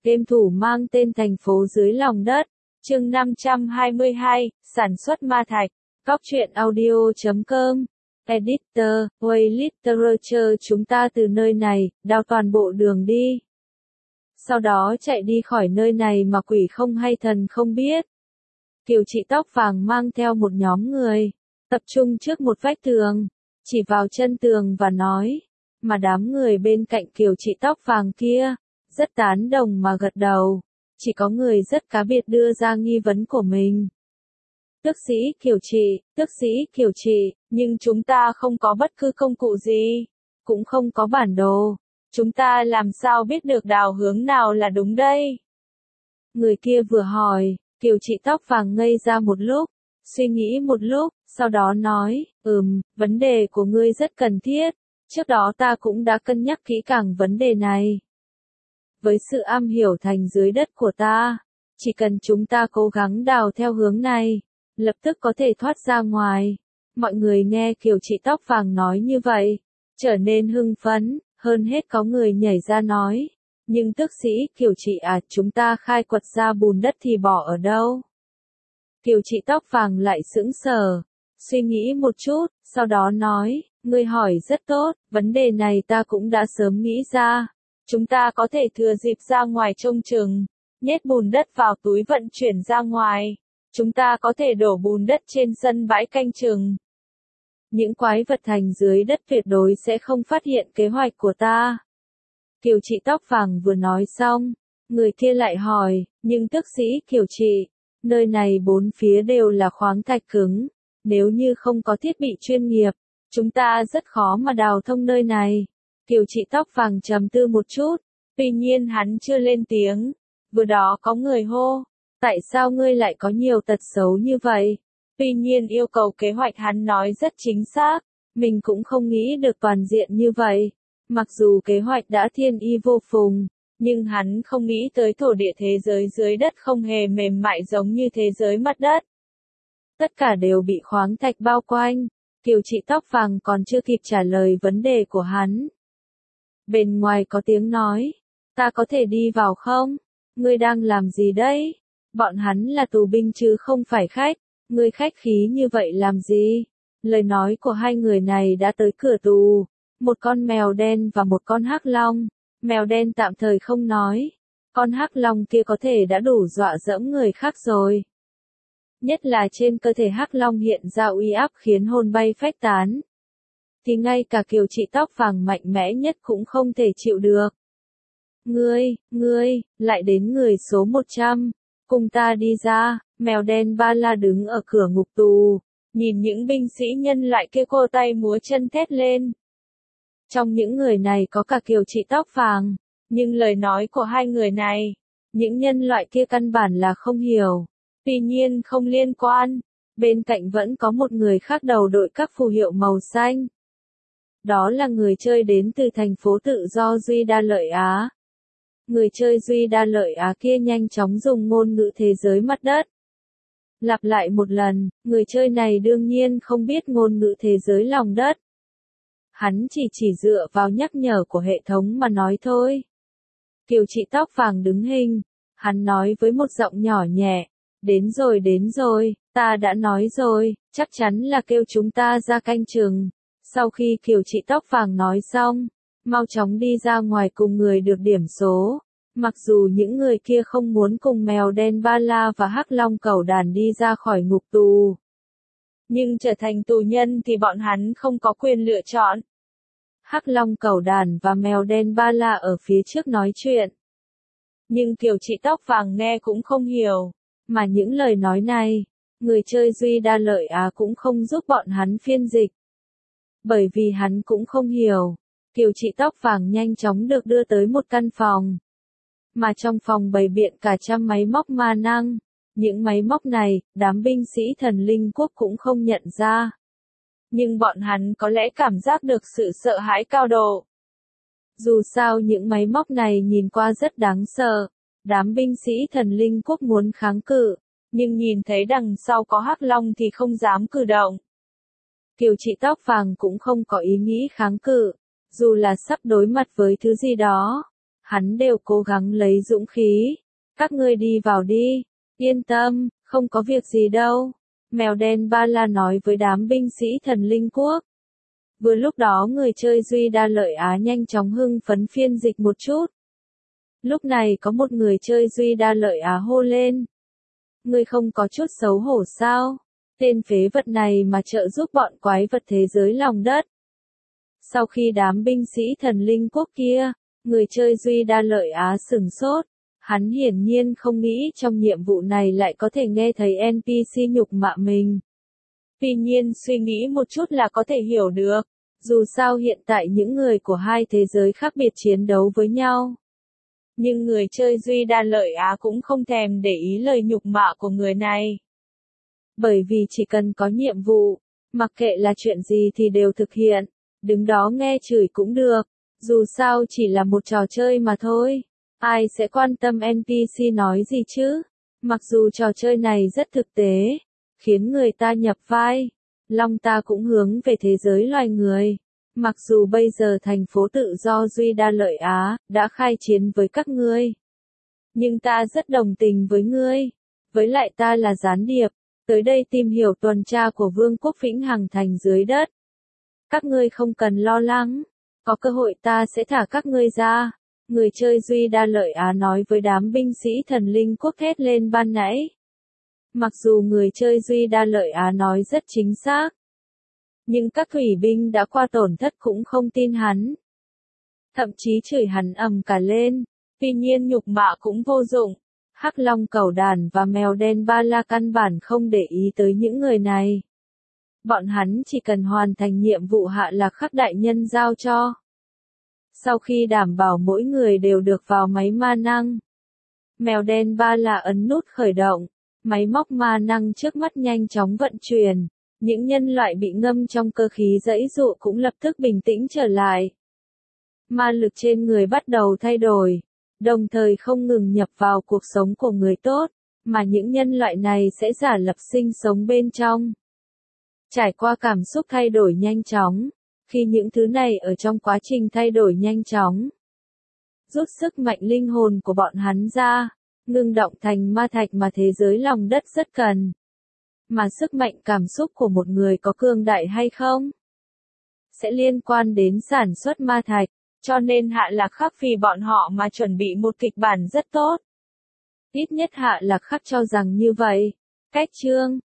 Game thủ mang tên thành phố dưới lòng đất. Chương 522, sản xuất ma thạch. Cóc truyện audio.com. Editor, Way Literature. Chúng ta từ nơi này, đào toàn bộ đường đi. Sau đó chạy đi khỏi nơi này mà quỷ không hay thần không biết. Kiều chị tóc vàng mang theo một nhóm người, tập trung trước một vách tường, chỉ vào chân tường và nói, mà đám người bên cạnh Kiều chị tóc vàng kia, rất tán đồng mà gật đầu, chỉ có người rất cá biệt đưa ra nghi vấn của mình. Tước sĩ Kiều chị, nhưng chúng ta không có bất cứ công cụ gì, cũng không có bản đồ, chúng ta làm sao biết được đào hướng nào là đúng đây? Người kia vừa hỏi, Kiều chị tóc vàng ngây ra một lúc, suy nghĩ một lúc, sau đó nói, vấn đề của ngươi rất cần thiết, trước đó ta cũng đã cân nhắc kỹ càng vấn đề này. Với sự am hiểu thành dưới đất của ta, chỉ cần chúng ta cố gắng đào theo hướng này, lập tức có thể thoát ra ngoài. Mọi người nghe Kiều chị tóc vàng nói như vậy, trở nên hưng phấn, hơn hết có người nhảy ra nói. Nhưng tước sĩ Kiều chị à, chúng ta khai quật ra bùn đất thì bỏ ở đâu? Kiều chị tóc vàng lại sững sờ, suy nghĩ một chút, sau đó nói, ngươi hỏi rất tốt, vấn đề này ta cũng đã sớm nghĩ ra. Chúng ta có thể thừa dịp ra ngoài trông chừng, nhét bùn đất vào túi vận chuyển ra ngoài. Chúng ta có thể đổ bùn đất trên sân bãi canh chừng. Những quái vật thành dưới đất tuyệt đối sẽ không phát hiện kế hoạch của ta. Kiều chị tóc vàng vừa nói xong, người kia lại hỏi, nhưng tước sĩ Kiều chị, nơi này bốn phía đều là khoáng thạch cứng, nếu như không có thiết bị chuyên nghiệp, chúng ta rất khó mà đào thông nơi này. Kiều chị tóc vàng trầm tư một chút, tuy nhiên hắn chưa lên tiếng, vừa đó có người hô, tại sao ngươi lại có nhiều tật xấu như vậy? Tuy nhiên yêu cầu kế hoạch hắn nói rất chính xác, mình cũng không nghĩ được toàn diện như vậy. Mặc dù kế hoạch đã thiên y vô phùng, nhưng hắn không nghĩ tới thổ địa thế giới dưới đất không hề mềm mại giống như thế giới mặt đất. Tất cả đều bị khoáng thạch bao quanh, Kiều chị tóc vàng còn chưa kịp trả lời vấn đề của hắn. Bên ngoài có tiếng nói, ta có thể đi vào không? Ngươi đang làm gì đấy? Bọn hắn là tù binh chứ không phải khách, ngươi khách khí như vậy làm gì? Lời nói của hai người này đã tới cửa tù. Một con mèo đen và một con hắc long, mèo đen tạm thời không nói, con hắc long kia có thể đã đủ dọa dẫm người khác rồi. Nhất là trên cơ thể hắc long hiện ra uy áp khiến hồn bay phách tán. Thì ngay cả Kiều chị tóc vàng mạnh mẽ nhất cũng không thể chịu được. Ngươi, lại đến người số 100, cùng ta đi ra, mèo đen ba la đứng ở cửa ngục tù, nhìn những binh sĩ nhân loại kia cô tay múa chân thét lên. Trong những người này có cả Kiều chị tóc vàng, nhưng lời nói của hai người này, những nhân loại kia căn bản là không hiểu. Tuy nhiên không liên quan, bên cạnh vẫn có một người khác đầu đội các phù hiệu màu xanh. Đó là người chơi đến từ thành phố tự do Duy Đa Lợi Á. Người chơi Duy Đa Lợi Á kia nhanh chóng dùng ngôn ngữ thế giới mặt đất. Lặp lại một lần, người chơi này đương nhiên không biết ngôn ngữ thế giới lòng đất. Hắn chỉ dựa vào nhắc nhở của hệ thống mà nói thôi. Kiều chị tóc vàng đứng hình, hắn nói với một giọng nhỏ nhẹ, đến rồi, ta đã nói rồi, chắc chắn là kêu chúng ta ra canh chừng. Sau khi Kiều chị tóc vàng nói xong, mau chóng đi ra ngoài cùng người được điểm số. Mặc dù những người kia không muốn cùng mèo đen ba la và hắc long cẩu đàn đi ra khỏi ngục tù. Nhưng trở thành tù nhân thì bọn hắn không có quyền lựa chọn. Hắc long cẩu đàn và mèo đen ba la ở phía trước nói chuyện. Nhưng Kiều chị tóc vàng nghe cũng không hiểu. Mà những lời nói này, người chơi Duy Đa Lợi Á cũng không giúp bọn hắn phiên dịch. Bởi vì hắn cũng không hiểu. Kiều chị tóc vàng nhanh chóng được đưa tới một căn phòng. Mà trong phòng bày biện cả trăm máy móc ma năng. Những máy móc này, đám binh sĩ thần linh quốc cũng không nhận ra. Nhưng bọn hắn có lẽ cảm giác được sự sợ hãi cao độ. Dù sao những máy móc này nhìn qua rất đáng sợ. Đám binh sĩ thần linh quốc muốn kháng cự, nhưng nhìn thấy đằng sau có hắc long thì không dám cử động. Kiều chị tóc vàng cũng không có ý nghĩ kháng cự, dù là sắp đối mặt với thứ gì đó. hắn đều cố gắng lấy dũng khí. Các ngươi đi vào đi, yên tâm, không có việc gì đâu. Mèo đen ba la nói với đám binh sĩ thần linh quốc. Vừa lúc đó người chơi Duy Đa Lợi Á nhanh chóng hưng phấn phiên dịch một chút. Lúc này có một người chơi Duy Đa Lợi Á hô lên. Ngươi không có chút xấu hổ sao? Tên phế vật này mà trợ giúp bọn quái vật thế giới lòng đất. Sau khi đám binh sĩ thần linh quốc kia, người chơi Duy Đa Lợi Á sửng sốt. Hắn hiển nhiên không nghĩ trong nhiệm vụ này lại có thể nghe thấy NPC nhục mạ mình. Tuy nhiên suy nghĩ một chút là có thể hiểu được. Dù sao hiện tại những người của hai thế giới khác biệt chiến đấu với nhau. Nhưng người chơi Duy Đa Lợi Á cũng không thèm để ý lời nhục mạ của người này. Bởi vì chỉ cần có nhiệm vụ, mặc kệ là chuyện gì thì đều thực hiện, đứng đó nghe chửi cũng được, dù sao chỉ là một trò chơi mà thôi, ai sẽ quan tâm NPC nói gì chứ, mặc dù trò chơi này rất thực tế, khiến người ta nhập vai, lòng ta cũng hướng về thế giới loài người. Mặc dù bây giờ thành phố tự do Duy Đa Lợi Á đã khai chiến với các ngươi, nhưng ta rất đồng tình với ngươi. Với lại ta là gián điệp, tới đây tìm hiểu tuần tra của Vương quốc Vĩnh Hằng Thành dưới đất. Các ngươi không cần lo lắng, có cơ hội ta sẽ thả các ngươi ra. Người chơi Duy Đa Lợi Á nói với đám binh sĩ thần linh quốc thét lên ban nãy. Mặc dù người chơi Duy Đa Lợi Á nói rất chính xác, nhưng các thủy binh đã qua tổn thất cũng không tin hắn. Thậm chí chửi hắn ầm cả lên, tuy nhiên nhục mạ cũng vô dụng. Hắc Long Cẩu Đàn và Mèo Đen Ba La căn bản không để ý tới những người này. Bọn hắn chỉ cần hoàn thành nhiệm vụ Hạ Lạc Khắc đại nhân giao cho. Sau khi đảm bảo mỗi người đều được vào máy ma năng, Mèo Đen Ba La ấn nút khởi động, máy móc ma năng trước mắt nhanh chóng vận chuyển. Những nhân loại bị ngâm trong cơ khí giãy giụa cũng lập tức bình tĩnh trở lại. Ma lực trên người bắt đầu thay đổi, đồng thời không ngừng nhập vào cuộc sống của người tốt, mà những nhân loại này sẽ giả lập sinh sống bên trong. Trải qua cảm xúc thay đổi nhanh chóng, khi những thứ này ở trong quá trình thay đổi nhanh chóng, rút sức mạnh linh hồn của bọn hắn ra, ngưng động thành ma thạch mà thế giới lòng đất rất cần. Mà sức mạnh cảm xúc của một người có cường đại hay không, sẽ liên quan đến sản xuất ma thạch, cho nên Hạ Lạc Khắc vì bọn họ mà chuẩn bị một kịch bản rất tốt. Ít nhất Hạ Lạc Khắc cho rằng như vậy. Cách chương